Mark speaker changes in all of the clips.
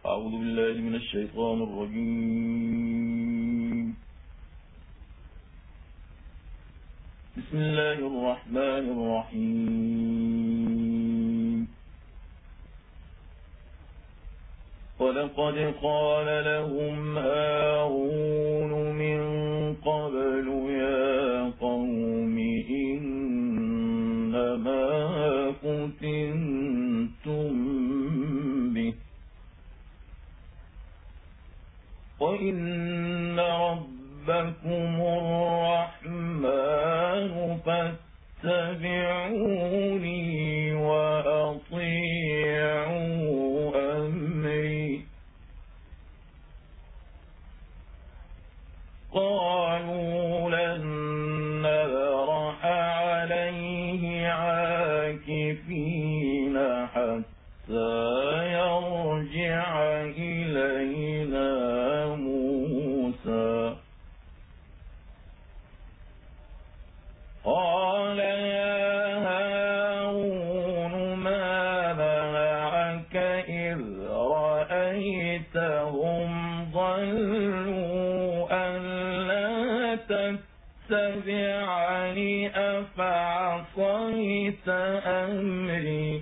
Speaker 1: أعوذ بالله من الشيطان الرجيم. بسم الله الرحمن الرحيم. ولقد قال لهم هارون من قبل يا قوم إنما فتنتم به وإن ربكم الرحمن فاتبعوني وأطيعوا أمري. قالوا لن نبرح عليه عاكفين حتى يرجع إلينا موسى. قال يا هارون ما منعك إذ رأيتهم ضلوا ألا تتبعني أفعصيت أمري.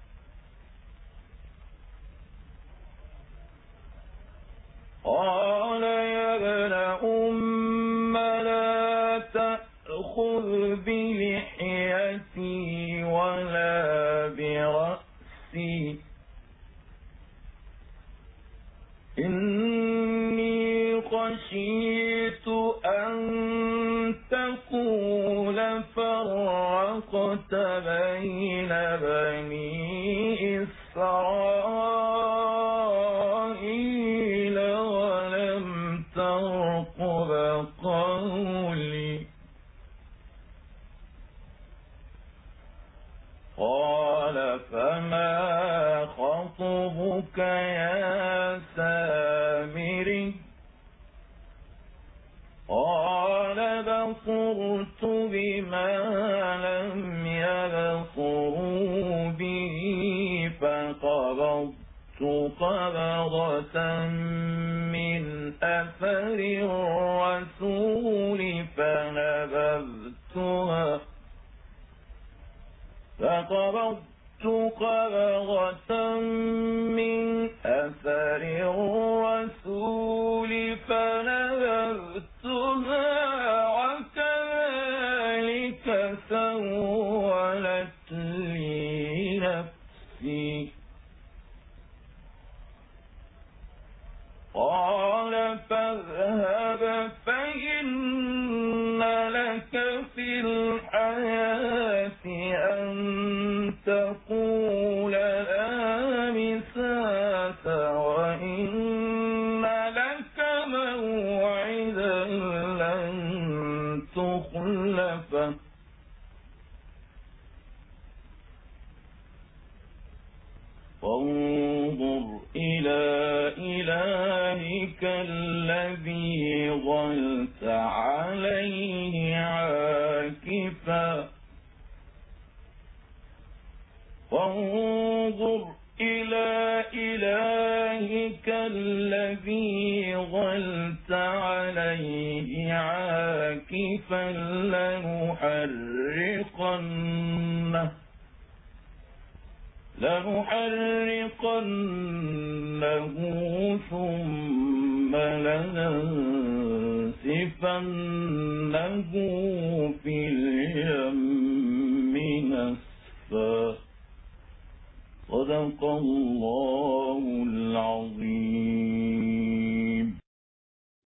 Speaker 1: قال يا ابن أم لا تأخذ بلحيتي ولا برأسي إني خشيت أن تقول فرقت بين بني إسرائيل ولم ترقب قولي. قال فما خطبك يا سامري؟ قال بصرت بما لم يبصروا به فقبضت قبضة من أثر الرسول فقبضت قبضة من أثر الرسول فنبذتها وكذلك سولت لي نفسي. قال فاذهب فإن لك في الحياة أن تقول لا مساس وإن لك موعدا لن تخلفه وانظر إلى إلهك الذي ظلت عليه عاكفا وانظر إلى إلهك الذي ظلت عليه عاكفا لنحرقنه ثم لننسفنه في اليم نسفا. صدق الله العظيم.